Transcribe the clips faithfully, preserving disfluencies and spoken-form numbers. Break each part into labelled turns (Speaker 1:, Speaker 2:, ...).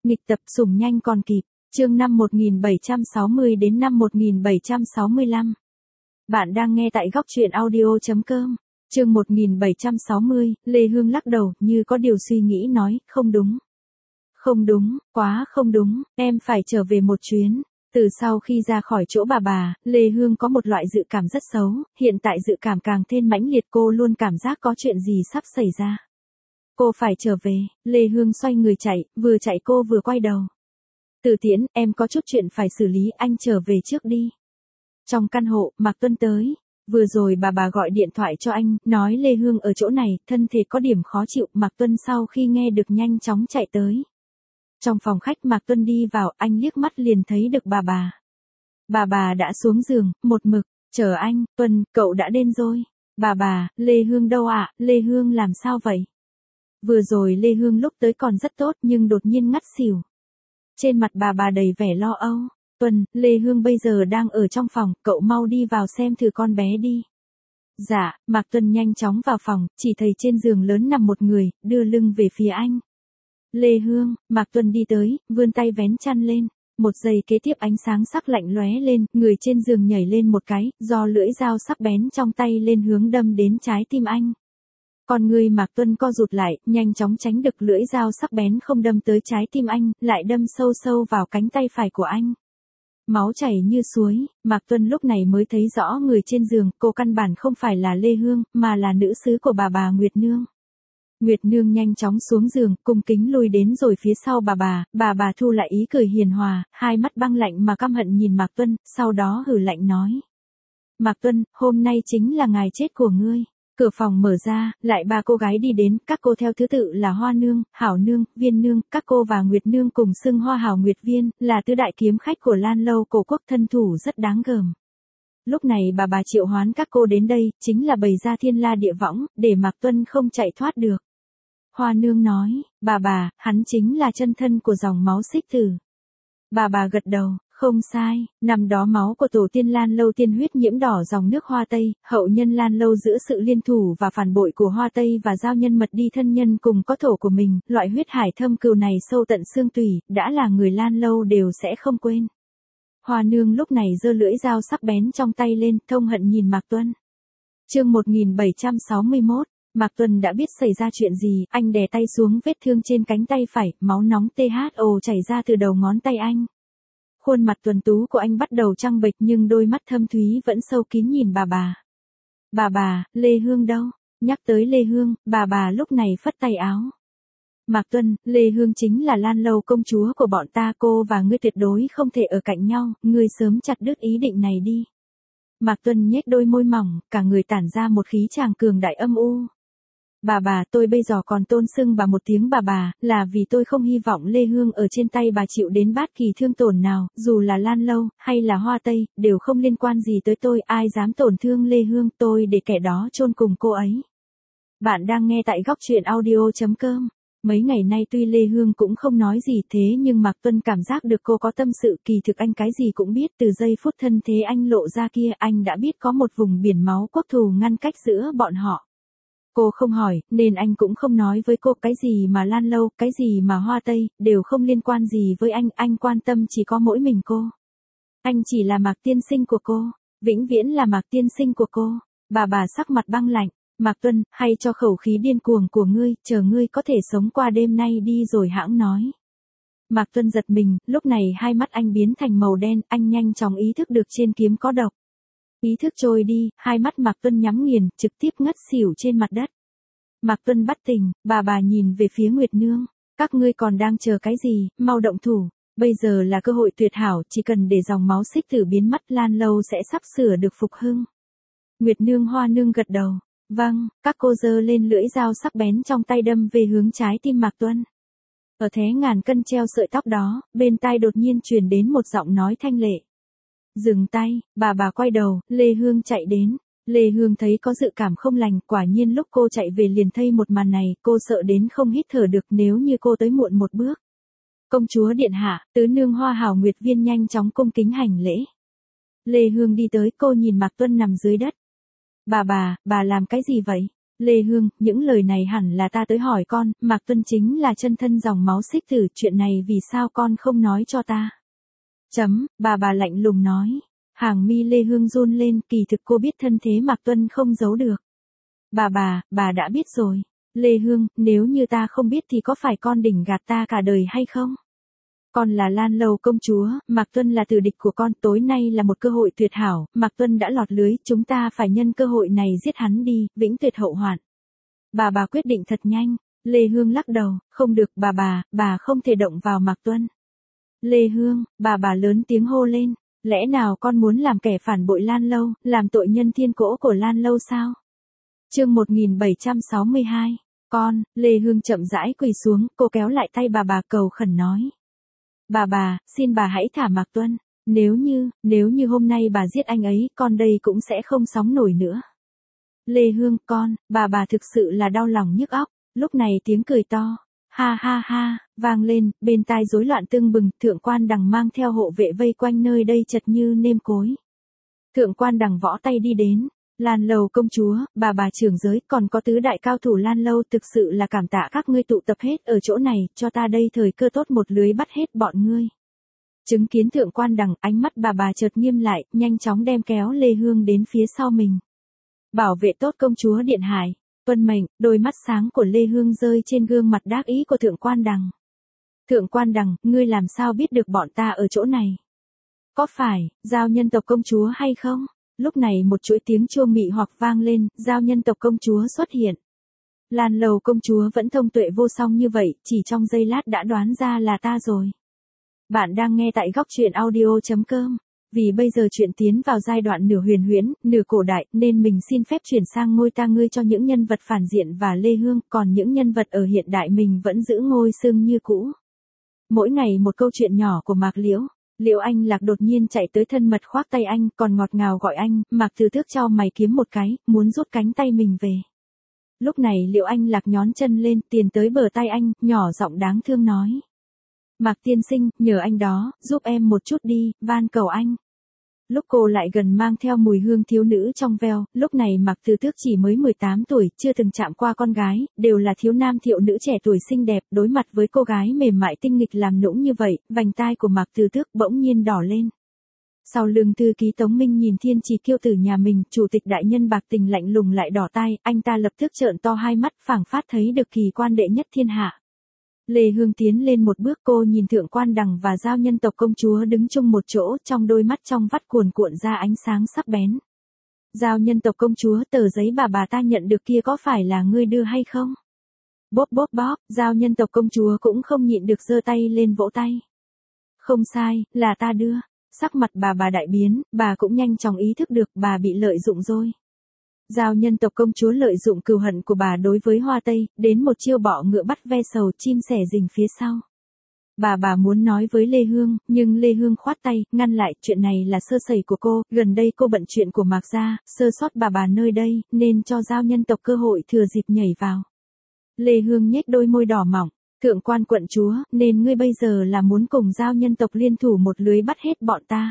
Speaker 1: Nghịch tập sủng nhanh còn kịp. Chương năm một nghìn bảy trăm sáu mươi đến năm một nghìn bảy trăm sáu mươi lăm. Bạn đang nghe tại góc truyện audio chấm com. Chương một nghìn bảy trăm sáu mươi, Lê Hương lắc đầu, như có điều suy nghĩ nói, không đúng. Không đúng, quá không đúng, em phải trở về một chuyến. Từ sau khi ra khỏi chỗ bà bà, Lê Hương có một loại dự cảm rất xấu, hiện tại dự cảm càng thêm mãnh liệt, cô luôn cảm giác có chuyện gì sắp xảy ra. Cô phải trở về. Lê Hương xoay người chạy, vừa chạy cô vừa quay đầu. Từ Tiễn, em có chút chuyện phải xử lý, anh trở về trước đi. Trong căn hộ, Mạc Tuân tới. Vừa rồi bà bà gọi điện thoại cho anh, nói Lê Hương ở chỗ này, thân thể có điểm khó chịu. Mạc Tuân sau khi nghe được nhanh chóng chạy tới. Trong phòng khách Mạc Tuân đi vào, anh liếc mắt liền thấy được bà bà. Bà bà đã xuống giường, một mực, chờ anh. Tuân, cậu đã đến rồi. Bà bà, Lê Hương đâu ạ? Lê Hương làm sao vậy? Vừa rồi Lê Hương lúc tới còn rất tốt nhưng đột nhiên ngất xỉu. Trên mặt bà bà đầy vẻ lo âu. Tuân, Lê Hương bây giờ đang ở trong phòng, cậu mau đi vào xem thử con bé đi. Dạ, Mạc Tuân nhanh chóng vào phòng, chỉ thấy trên giường lớn nằm một người, đưa lưng về phía anh. Lê Hương, Mạc Tuân đi tới, vươn tay vén chăn lên. Một giây kế tiếp ánh sáng sắc lạnh lóe lên, người trên giường nhảy lên một cái, do lưỡi dao sắc bén trong tay lên hướng đâm đến trái tim anh. Còn người Mạc Tuân co rụt lại, nhanh chóng tránh được lưỡi dao sắc bén không đâm tới trái tim anh, lại đâm sâu sâu vào cánh tay phải của anh. Máu chảy như suối, Mạc Tuân lúc này mới thấy rõ người trên giường, cô căn bản không phải là Lê Hương, mà là nữ xứ của bà bà Nguyệt Nương. Nguyệt Nương nhanh chóng xuống giường, cung kính lùi đến rồi phía sau bà bà, bà bà thu lại ý cười hiền hòa, hai mắt băng lạnh mà căm hận nhìn Mạc Tuân, sau đó hừ lạnh nói. Mạc Tuân, hôm nay chính là ngày chết của ngươi. Cửa phòng mở ra, lại ba cô gái đi đến, các cô theo thứ tự là Hoa Nương, Hảo Nương, Viên Nương, các cô và Nguyệt Nương cùng xưng Hoa Hảo Nguyệt Viên, là tứ đại kiếm khách của Lan Lâu cổ quốc, thân thủ rất đáng gờm. Lúc này bà bà triệu hoán các cô đến đây, chính là bày ra thiên la địa võng, để Mạc Tuân không chạy thoát được. Hoa Nương nói, bà bà, hắn chính là chân thân của dòng máu Xích Tử. Bà bà gật đầu. Không sai, năm đó máu của tổ tiên Lan Lâu tiên huyết nhiễm đỏ dòng nước Hoa Tây, hậu nhân Lan Lâu giữa sự liên thủ và phản bội của Hoa Tây và giao nhân mật đi thân nhân cùng có thổ của mình, loại huyết hải thâm cừu này sâu tận xương tủy, đã là người Lan Lâu đều sẽ không quên. Hoa Nương lúc này giơ lưỡi dao sắc bén trong tay lên, thông hận nhìn Mạc Tuân. Chương một nghìn bảy trăm sáu mươi mốt. Mạc Tuân đã biết xảy ra chuyện gì, anh đè tay xuống vết thương trên cánh tay phải, máu nóng tê hát ồ chảy ra từ đầu ngón tay anh. Khuôn mặt tuấn tú của anh bắt đầu trăng bệch nhưng đôi mắt thâm thúy vẫn sâu kín nhìn bà bà. Bà bà, Lê Hương đâu? Nhắc tới Lê Hương, bà bà lúc này phất tay áo. Mạc Tuân, Lê Hương chính là Lan Lâu công chúa của bọn ta, cô và ngươi tuyệt đối không thể ở cạnh nhau, ngươi sớm chặt đứt ý định này đi. Mạc Tuân nhếch đôi môi mỏng, cả người tản ra một khí tràng cường đại âm u. Bà bà, tôi bây giờ còn tôn xưng bà một tiếng bà bà, là vì tôi không hy vọng Lê Hương ở trên tay bà chịu đến bát kỳ thương tổn nào, dù là Lan Lâu, hay là Hoa Tây, đều không liên quan gì tới tôi, ai dám tổn thương Lê Hương, tôi để kẻ đó chôn cùng cô ấy. Bạn đang nghe tại góc truyện audio chấm com. Mấy ngày nay tuy Lê Hương cũng không nói gì thế nhưng Mạc Tuân cảm giác được cô có tâm sự, kỳ thực anh cái gì cũng biết, từ giây phút thân thế anh lộ ra kia anh đã biết có một vùng biển máu quốc thù ngăn cách giữa bọn họ. Cô không hỏi, nên anh cũng không nói với cô cái gì mà Lan Lâu, cái gì mà Hoa Tây, đều không liên quan gì với anh, anh quan tâm chỉ có mỗi mình cô. Anh chỉ là Mạc tiên sinh của cô, vĩnh viễn là Mạc tiên sinh của cô. Bà bà sắc mặt băng lạnh, Mạc Tuân, hay cho khẩu khí điên cuồng của ngươi, chờ ngươi có thể sống qua đêm nay đi rồi hãng nói. Mạc Tuân giật mình, lúc này hai mắt anh biến thành màu đen, anh nhanh chóng ý thức được trên kiếm có độc. Ý thức trôi đi, hai mắt Mạc Tuân nhắm nghiền, trực tiếp ngất xỉu trên mặt đất. Mạc Tuân bắt tỉnh, bà bà nhìn về phía Nguyệt Nương. Các ngươi còn đang chờ cái gì, mau động thủ. Bây giờ là cơ hội tuyệt hảo, chỉ cần để dòng máu Xích Tử biến mất, Lan Lâu sẽ sắp sửa được phục hưng. Nguyệt Nương Hoa Nương gật đầu. Vâng, các cô giơ lên lưỡi dao sắc bén trong tay đâm về hướng trái tim Mạc Tuân. Ở thế ngàn cân treo sợi tóc đó, bên tai đột nhiên truyền đến một giọng nói thanh lệ. Dừng tay, bà bà quay đầu, Lê Hương chạy đến. Lê Hương thấy có dự cảm không lành, quả nhiên lúc cô chạy về liền thấy một màn này, cô sợ đến không hít thở được nếu như cô tới muộn một bước. Công chúa điện hạ, tứ nương Hoa Hảo Nguyệt Viên nhanh chóng cung kính hành lễ. Lê Hương đi tới, cô nhìn Mạc Tuân nằm dưới đất. Bà bà, bà làm cái gì vậy? Lê Hương, những lời này hẳn là ta tới hỏi con, Mạc Tuân chính là chân thân dòng máu xích tử, chuyện này vì sao con không nói cho ta? Chấm, bà bà lạnh lùng nói. Hàng mi Lê Hương run lên, kỳ thực cô biết thân thế Mạc Tuân không giấu được. Bà bà, bà đã biết rồi. Lê Hương, nếu như ta không biết thì có phải con đỉnh gạt ta cả đời hay không? Con là Lan Lâu công chúa, Mạc Tuân là tử địch của con, tối nay là một cơ hội tuyệt hảo, Mạc Tuân đã lọt lưới, chúng ta phải nhân cơ hội này giết hắn đi, vĩnh tuyệt hậu hoạn. Bà bà quyết định thật nhanh. Lê Hương lắc đầu, không được bà bà, bà không thể động vào Mạc Tuân. Lê Hương, bà bà lớn tiếng hô lên, lẽ nào con muốn làm kẻ phản bội Lan Lâu, làm tội nhân thiên cỗ của Lan Lâu sao? Chương một nghìn bảy trăm sáu mươi hai, con, Lê Hương chậm rãi quỳ xuống, cô kéo lại tay bà bà cầu khẩn nói. Bà bà, xin bà hãy thả Mạc Tuân, nếu như, nếu như hôm nay bà giết anh ấy, con đây cũng sẽ không sống nổi nữa. Lê Hương, con, bà bà thực sự là đau lòng nhức óc, lúc này tiếng cười to, ha ha ha, vang lên, bên tai rối loạn tưng bừng, Thượng Quan Đằng mang theo hộ vệ vây quanh nơi đây chật như nêm cối. Thượng Quan Đằng võ tay đi đến, Lan Lâu công chúa, bà bà trưởng giới, còn có tứ đại cao thủ Lan Lâu, thực sự là cảm tạ các ngươi tụ tập hết ở chỗ này, cho ta đây thời cơ tốt một lưới bắt hết bọn ngươi. Chứng kiến Thượng Quan Đằng, ánh mắt bà bà chợt nghiêm lại, nhanh chóng đem kéo Lê Hương đến phía sau mình. Bảo vệ tốt công chúa điện hải, tuân mệnh, đôi mắt sáng của Lê Hương rơi trên gương mặt đắc ý của Thượng Quan Đằng. Thượng Quan Đằng, ngươi làm sao biết được bọn ta ở chỗ này? Có phải, giao nhân tộc công chúa hay không? Lúc này một chuỗi tiếng chua mị hoặc vang lên, giao nhân tộc công chúa xuất hiện. Lan Lâu công chúa vẫn thông tuệ vô song như vậy, chỉ trong giây lát đã đoán ra là ta rồi. Bạn đang nghe tại góc truyện audio chấm com. Vì bây giờ chuyện tiến vào giai đoạn nửa huyền huyễn, nửa cổ đại, nên mình xin phép chuyển sang ngôi ta ngươi cho những nhân vật phản diện và Lê Hương, còn những nhân vật ở hiện đại mình vẫn giữ ngôi xưng như cũ. Mỗi ngày một câu chuyện nhỏ của Mạc Liễu. Liễu Anh Lạc đột nhiên chạy tới thân mật khoác tay anh, còn ngọt ngào gọi anh, Mạc Từ Tước chau mày kiếm một cái, muốn rút cánh tay mình về. Lúc này Liễu Anh Lạc nhón chân lên, tiền tới bờ tay anh, nhỏ giọng đáng thương nói. Mạc tiên sinh, nhờ anh đó, giúp em một chút đi, van cầu anh. Lúc cô lại gần mang theo mùi hương thiếu nữ trong veo, lúc này Mạc Từ Tước chỉ mới mười tám tuổi, chưa từng chạm qua con gái, đều là thiếu nam thiệu nữ trẻ tuổi xinh đẹp, đối mặt với cô gái mềm mại tinh nghịch làm nũng như vậy, vành tai của Mạc Từ Tước bỗng nhiên đỏ lên. Sau lưng thư ký Tống Minh nhìn thiên trì kiêu tử nhà mình, chủ tịch đại nhân bạc tình lạnh lùng lại đỏ tai, anh ta lập tức trợn to hai mắt, phảng phát thấy được kỳ quan đệ nhất thiên hạ. Lê Hương tiến lên một bước, cô nhìn Thượng Quan Đằng và giao nhân tộc công chúa đứng chung một chỗ, trong đôi mắt trong vắt cuồn cuộn ra ánh sáng sắc bén. Giao nhân tộc công chúa, tờ giấy bà bà ta nhận được kia có phải là ngươi đưa hay không? Bốp bốp bóp, giao nhân tộc công chúa cũng không nhịn được giơ tay lên vỗ tay. Không sai, là ta đưa. Sắc mặt bà bà đại biến, bà cũng nhanh chóng ý thức được bà bị lợi dụng rồi. Giao nhân tộc công chúa lợi dụng cừu hận của bà đối với Hoa Tây, đến một chiêu bọ ngựa bắt ve sầu, chim sẻ rình phía sau. Bà bà muốn nói với Lê Hương, nhưng Lê Hương khoát tay, ngăn lại, chuyện này là sơ sẩy của cô, gần đây cô bận chuyện của Mạc gia, sơ sót bà bà nơi đây, nên cho giao nhân tộc cơ hội thừa dịp nhảy vào. Lê Hương nhếch đôi môi đỏ mỏng, Thượng Quan quận chúa, nên ngươi bây giờ là muốn cùng giao nhân tộc liên thủ một lưới bắt hết bọn ta.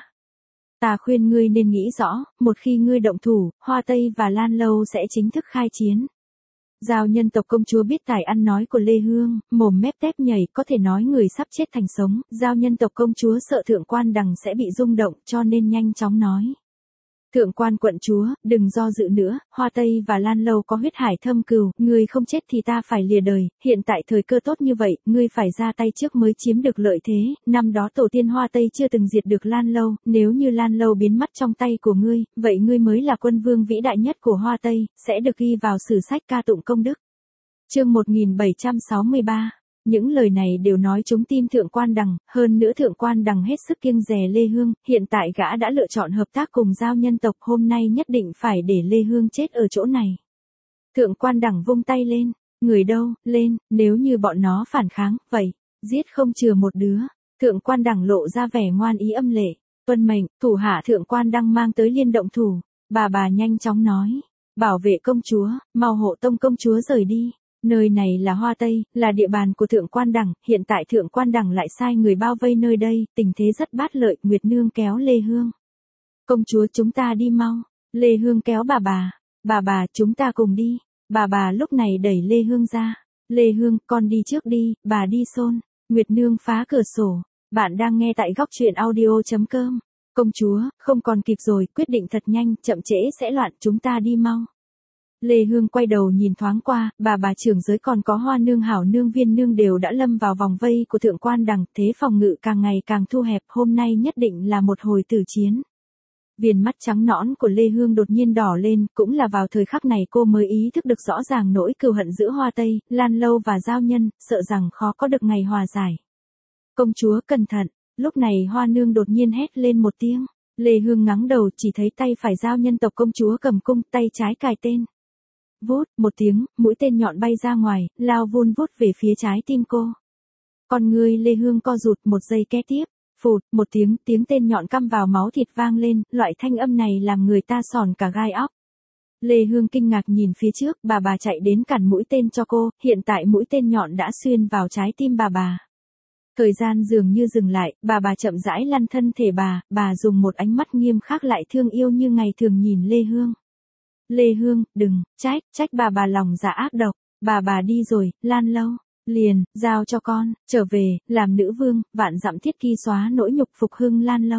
Speaker 1: Ta khuyên ngươi nên nghĩ rõ, một khi ngươi động thủ, Hoa Tây và Lan Lâu sẽ chính thức khai chiến. Giao nhân tộc công chúa biết tài ăn nói của Lê Hương, mồm mép tép nhảy, có thể nói người sắp chết thành sống, giao nhân tộc công chúa sợ Thượng Quan Đằng sẽ bị rung động, cho nên nhanh chóng nói. Thượng Quan quận chúa, đừng do dự nữa, Hoa Tây và Lan Lâu có huyết hải thâm cừu, ngươi không chết thì ta phải lìa đời, hiện tại thời cơ tốt như vậy, ngươi phải ra tay trước mới chiếm được lợi thế, năm đó tổ tiên Hoa Tây chưa từng diệt được Lan Lâu, nếu như Lan Lâu biến mất trong tay của ngươi, vậy ngươi mới là quân vương vĩ đại nhất của Hoa Tây, sẽ được ghi vào sử sách ca tụng công đức. Chương một nghìn bảy trăm sáu mươi ba. Những lời này đều nói trúng tim Thượng Quan Đằng, hơn nữa Thượng Quan Đằng hết sức kiêng dè Lê Hương, hiện tại gã đã lựa chọn hợp tác cùng giao nhân tộc, hôm nay nhất định phải để Lê Hương chết ở chỗ này. Thượng Quan Đằng vung tay lên, người đâu, lên, nếu như bọn nó phản kháng, vậy, giết không chừa một đứa. Thượng Quan Đằng lộ ra vẻ ngoan ý âm lệ, tuân mệnh, thủ hạ Thượng Quan Đăng mang tới liên động thủ, bà bà nhanh chóng nói, bảo vệ công chúa, mau hộ tông công chúa rời đi. Nơi này là Hoa Tây, là địa bàn của Thượng Quan Đằng, hiện tại Thượng Quan Đằng lại sai người bao vây nơi đây, tình thế rất bát lợi, Nguyệt Nương kéo Lê Hương. Công chúa chúng ta đi mau, Lê Hương kéo bà bà, bà bà chúng ta cùng đi, Bà bà lúc này đẩy Lê Hương ra. Lê Hương, con đi trước đi, bà đi xôn. Nguyệt Nương phá cửa sổ. Bạn đang nghe tại góc truyện audio.com. Công chúa, không còn kịp rồi, quyết định thật nhanh, chậm trễ sẽ loạn, chúng ta đi mau. Lê Hương quay đầu nhìn thoáng qua, bà bà trưởng giới còn có Hoa Nương, Hảo Nương, Viên Nương đều đã lâm vào vòng vây của Thượng Quan Đằng, thế phòng ngự càng ngày càng thu hẹp, hôm nay nhất định là một hồi tử chiến. Viền mắt trắng nõn của Lê Hương đột nhiên đỏ lên, cũng là vào thời khắc này cô mới ý thức được rõ ràng nỗi cừu hận giữa Hoa Tây, Lan Lâu và Giao Nhân, sợ rằng khó có được ngày hòa giải. Công chúa cẩn thận, lúc này Hoa Nương đột nhiên hét lên một tiếng. Lê Hương ngắng đầu chỉ thấy tay phải Giao Nhân tộc công chúa cầm cung, tay trái cài tên. Vút, một tiếng, mũi tên nhọn bay ra ngoài, lao vun vút về phía trái tim cô. Con người Lê Hương co rụt, một giây kế tiếp. Phụt, một tiếng, tiếng tên nhọn căm vào máu thịt vang lên, loại thanh âm này làm người ta sòn cả gai óc. Lê Hương kinh ngạc nhìn phía trước, bà bà chạy đến cản mũi tên cho cô, hiện tại mũi tên nhọn đã xuyên vào trái tim bà bà. Thời gian dường như dừng lại, bà bà chậm rãi lăn thân thể bà, bà dùng một ánh mắt nghiêm khắc lại thương yêu như ngày thường nhìn Lê Hương. Lê Hương, đừng, trách, trách bà bà lòng dạ ác độc, bà bà đi rồi, Lan Lâu. Liền, giao cho con, trở về, làm nữ vương, vạn dặm thiết kỳ xóa nỗi nhục phục hưng Lan Lâu.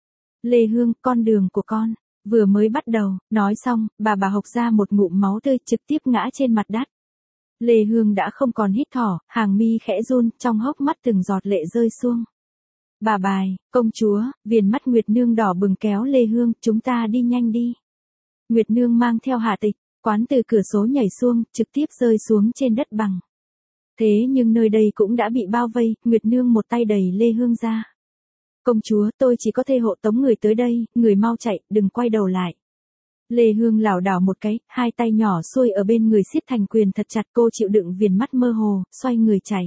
Speaker 1: Lê Hương, con đường của con, vừa mới bắt đầu, nói xong, bà bà hộc ra một ngụm máu tươi trực tiếp ngã trên mặt đất. Lê Hương đã không còn hít thở, hàng mi khẽ run, trong hốc mắt từng giọt lệ rơi xuống. Bà bài, công chúa, viền mắt Nguyệt Nương đỏ bừng kéo Lê Hương, chúng ta đi nhanh đi. Nguyệt Nương mang theo Hạ Tịch, Quán từ cửa sổ nhảy xuống, trực tiếp rơi xuống trên đất bằng. Thế nhưng nơi đây cũng đã bị bao vây, Nguyệt Nương một tay đẩy Lê Hương ra. Công chúa, tôi chỉ có thể hộ tống người tới đây, người mau chạy, đừng quay đầu lại. Lê Hương lảo đảo một cái, hai tay nhỏ xuôi ở bên người siết thành quyền thật chặt, cô chịu đựng viền mắt mơ hồ, xoay người chạy.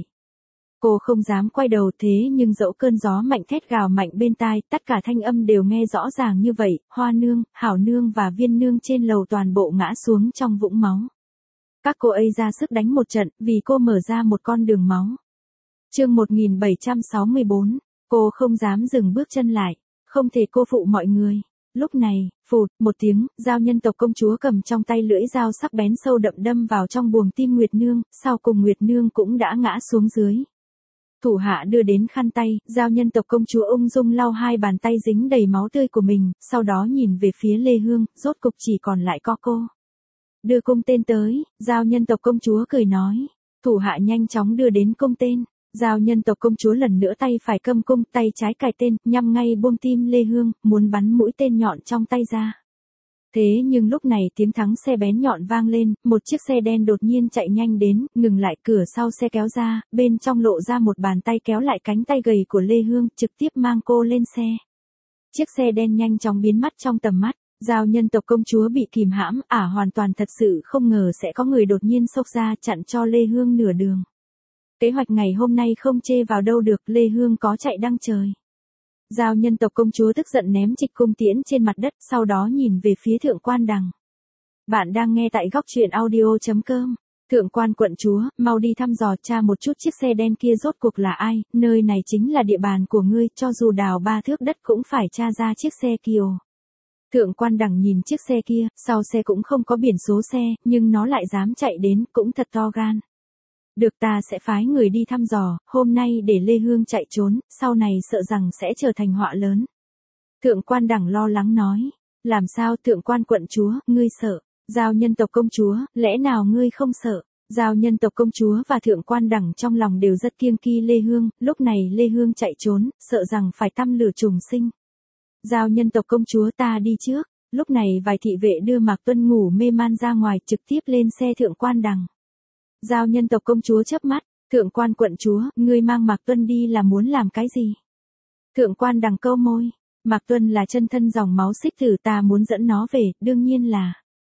Speaker 1: Cô không dám quay đầu thế nhưng dẫu cơn gió mạnh thét gào mạnh bên tai, tất cả thanh âm đều nghe rõ ràng như vậy, Hoa Nương, Hảo Nương và Viên Nương trên lầu toàn bộ ngã xuống trong vũng máu. Các cô ấy ra sức đánh một trận, vì cô mở ra một con đường máu. Chương một nghìn bảy trăm sáu mươi tư, cô không dám dừng bước chân lại, không thể cô phụ mọi người. Lúc này, phụt, một tiếng, Giao Nhân tộc công chúa cầm trong tay lưỡi dao sắc bén sâu đậm đâm vào trong buồng tim Nguyệt Nương, sau cùng Nguyệt Nương cũng đã ngã xuống dưới. Thủ hạ đưa đến khăn tay, Giao Nhân tộc công chúa ung dung lau hai bàn tay dính đầy máu tươi của mình, sau đó nhìn về phía Lê Hương, rốt cục chỉ còn lại có cô. Đưa cung tên tới, Giao Nhân tộc công chúa cười nói. Thủ hạ nhanh chóng đưa đến cung tên. Giao Nhân tộc công chúa lần nữa tay phải cầm cung, tay trái cài tên, nhắm ngay buông tim Lê Hương, muốn bắn mũi tên nhọn trong tay ra. Thế nhưng lúc này tiếng thắng xe bén nhọn vang lên, một chiếc xe đen đột nhiên chạy nhanh đến, ngừng lại, cửa sau xe kéo ra, bên trong lộ ra một bàn tay kéo lại cánh tay gầy của Lê Hương, trực tiếp mang cô lên xe. Chiếc xe đen nhanh chóng biến mất trong tầm mắt. Giao Nhân tộc công chúa bị kìm hãm, ả hoàn toàn thật sự không ngờ sẽ có người đột nhiên xốc ra chặn cho Lê Hương nửa đường. Kế hoạch ngày hôm nay không chê vào đâu được, Lê Hương có chạy đăng trời. Giao Nhân tộc công chúa tức giận ném trịch cung tiễn trên mặt đất, sau đó nhìn về phía Thượng Quan Đằng. Bạn đang nghe tại góc truyện audio.com. Thượng Quan quận chúa, mau đi thăm dò tra một chút chiếc xe đen kia rốt cuộc là ai, nơi này chính là địa bàn của ngươi, cho dù đào ba thước đất cũng phải tra ra chiếc xe kia. Thượng Quan Đằng nhìn chiếc xe kia, sau xe cũng không có biển số xe, nhưng nó lại dám chạy đến, cũng thật to gan. Được, ta sẽ phái người đi thăm dò, hôm nay để Lê Hương chạy trốn, sau này sợ rằng sẽ trở thành họa lớn. Thượng Quan Đằng lo lắng nói, làm sao Thượng Quan quận chúa, ngươi sợ, Giao Nhân tộc công chúa, lẽ nào ngươi không sợ? Giao Nhân tộc công chúa và Thượng Quan Đằng trong lòng đều rất kiêng kỵ Lê Hương, lúc này Lê Hương chạy trốn, sợ rằng phải tăm lửa trùng sinh. Giao Nhân tộc công chúa, ta đi trước. Lúc này vài thị vệ đưa Mạc Tuân ngủ mê man ra ngoài, trực tiếp lên xe Thượng Quan Đằng. Giao Nhân tộc công chúa chớp mắt, Thượng Quan quận chúa, ngươi mang Mạc Tuân đi là muốn làm cái gì? Thượng Quan Đằng câu môi, Mạc Tuân là chân thân dòng máu Xích Tử, ta muốn dẫn nó về, đương nhiên là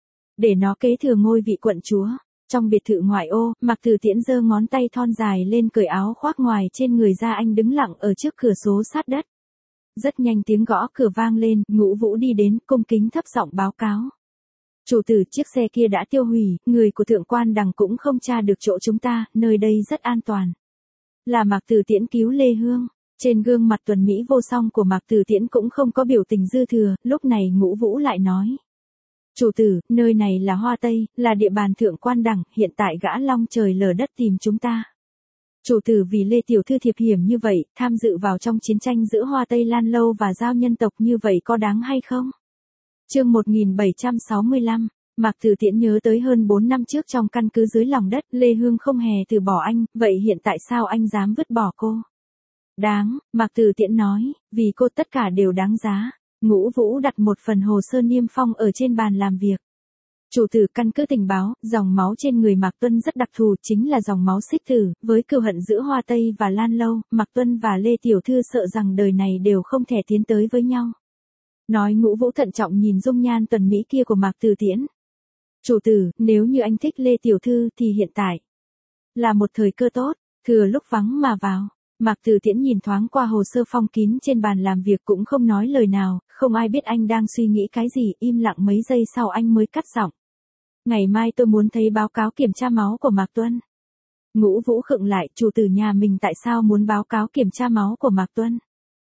Speaker 1: để nó kế thừa ngôi vị quận chúa. Trong biệt thự ngoại ô, Mạc Tử Tiễn giơ ngón tay thon dài lên cởi áo khoác ngoài trên người ra, anh đứng lặng ở trước cửa sổ sát đất. Rất nhanh tiếng gõ cửa vang lên, Ngũ Vũ đi đến, cung kính thấp giọng báo cáo. Chủ tử, chiếc xe kia đã tiêu hủy, người của Thượng Quan Đằng cũng không tra được chỗ chúng ta, nơi đây rất an toàn. Là Mạc Tử Tiễn cứu Lê Hương. Trên gương mặt tuần mỹ vô song của Mạc Tử Tiễn cũng không có biểu tình dư thừa, lúc này Ngũ Vũ lại nói. Chủ tử, nơi này là Hoa Tây, là địa bàn thượng quan đẳng, hiện tại gã long trời lở đất tìm chúng ta. Chủ tử vì Lê Tiểu Thư thiệp hiểm như vậy, tham dự vào trong chiến tranh giữa Hoa Tây Lan Lâu và Giao nhân tộc như vậy có đáng hay không? Chương một nghìn bảy trăm sáu mươi lăm, Mạc Từ Tiễn nhớ tới hơn bốn năm trước trong căn cứ dưới lòng đất, Lê Hương không hề từ bỏ anh, vậy hiện tại sao anh dám vứt bỏ cô? Đáng, Mạc Từ Tiễn nói, vì cô tất cả đều đáng giá. Ngũ Vũ đặt một phần hồ sơ niêm phong ở trên bàn làm việc. Chủ tử, căn cứ tình báo, dòng máu trên người Mạc Tuân rất đặc thù, chính là dòng máu xích tử, với cừu hận giữa Hoa Tây và Lan Lâu, Mạc Tuân và Lê Tiểu Thư sợ rằng đời này đều không thể tiến tới với nhau. Nói Ngũ Vũ thận trọng nhìn dung nhan tuần mỹ kia của Mạc Từ Tiễn. Chủ tử, nếu như anh thích Lê Tiểu Thư thì hiện tại là một thời cơ tốt, thừa lúc vắng mà vào. Mạc Từ Tiễn nhìn thoáng qua hồ sơ phong kín trên bàn làm việc cũng không nói lời nào, không ai biết anh đang suy nghĩ cái gì, im lặng mấy giây sau anh mới cắt giọng. Ngày mai tôi muốn thấy báo cáo kiểm tra máu của Mạc Tuân. Ngũ Vũ khựng lại, chủ tử nhà mình tại sao muốn báo cáo kiểm tra máu của Mạc Tuân?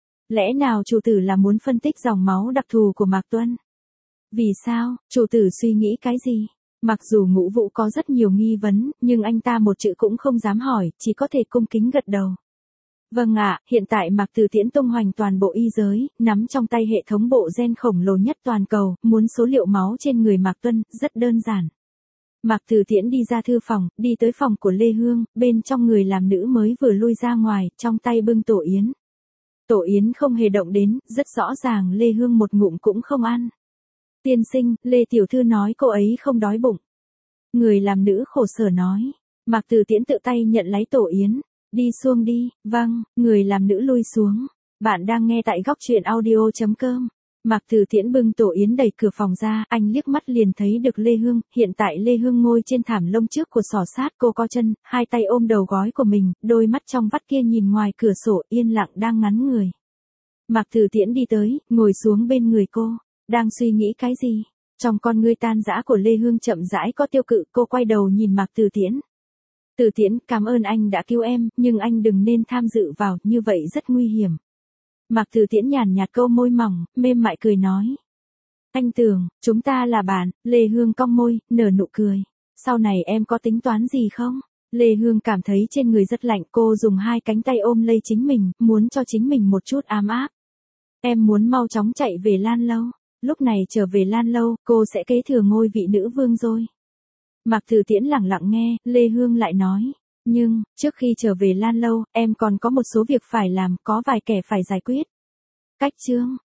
Speaker 1: Lẽ nào chủ tử là muốn phân tích dòng máu đặc thù của Mạc Tuân? Vì sao, chủ tử suy nghĩ cái gì? Mặc dù Ngũ Vũ có rất nhiều nghi vấn, nhưng anh ta một chữ cũng không dám hỏi, chỉ có thể cung kính gật đầu. Vâng ạ, hiện tại Mạc Từ Tiễn tung hoành toàn bộ y giới, nắm trong tay hệ thống bộ gen khổng lồ nhất toàn cầu, muốn số liệu máu trên người Mạc Tuân, rất đơn giản. Mạc Từ Tiễn đi ra thư phòng, đi tới phòng của Lê Hương, bên trong người làm nữ mới vừa lui ra ngoài, trong tay bưng tổ yến. Tổ yến không hề động đến, rất rõ ràng Lê Hương một ngụm cũng không ăn. Tiên sinh, Lê Tiểu Thư nói cô ấy không đói bụng. Người làm nữ khổ sở nói. Mạc Từ Tiễn tự tay nhận lấy tổ yến. Đi xuống đi, vâng, người làm nữ lui xuống. Bạn đang nghe tại góc truyện audio chấm com. Mạc Từ Tiễn bưng tổ yến đẩy cửa phòng ra, anh liếc mắt liền thấy được Lê Hương, hiện tại Lê Hương ngồi trên thảm lông trước của xỏ sát, cô co chân, hai tay ôm đầu gối của mình, đôi mắt trong vắt kia nhìn ngoài cửa sổ, yên lặng đang ngắn người. Mạc Từ Tiễn đi tới, ngồi xuống bên người cô, đang suy nghĩ cái gì? Trong con ngươi tan rã của Lê Hương chậm rãi có tiêu cự, cô quay đầu nhìn Mạc Từ Tiễn. Từ Tiễn, cảm ơn anh đã cứu em, nhưng anh đừng nên tham dự vào, như vậy rất nguy hiểm. Mạc Từ Tiễn nhàn nhạt câu môi mỏng, mềm mại cười nói. Anh tưởng, chúng ta là bạn, Lê Hương cong môi, nở nụ cười. Sau này em có tính toán gì không? Lê Hương cảm thấy trên người rất lạnh, cô dùng hai cánh tay ôm lấy chính mình, muốn cho chính mình một chút ấm áp. Em muốn mau chóng chạy về Lan Lâu. Lúc này trở về Lan Lâu, cô sẽ kế thừa ngôi vị nữ vương rồi. Mạc Từ Tiễn lặng lặng nghe, Lê Hương lại nói. Nhưng, trước khi trở về Lan Lâu, em còn có một số việc phải làm, có vài kẻ phải giải quyết. Cách chương,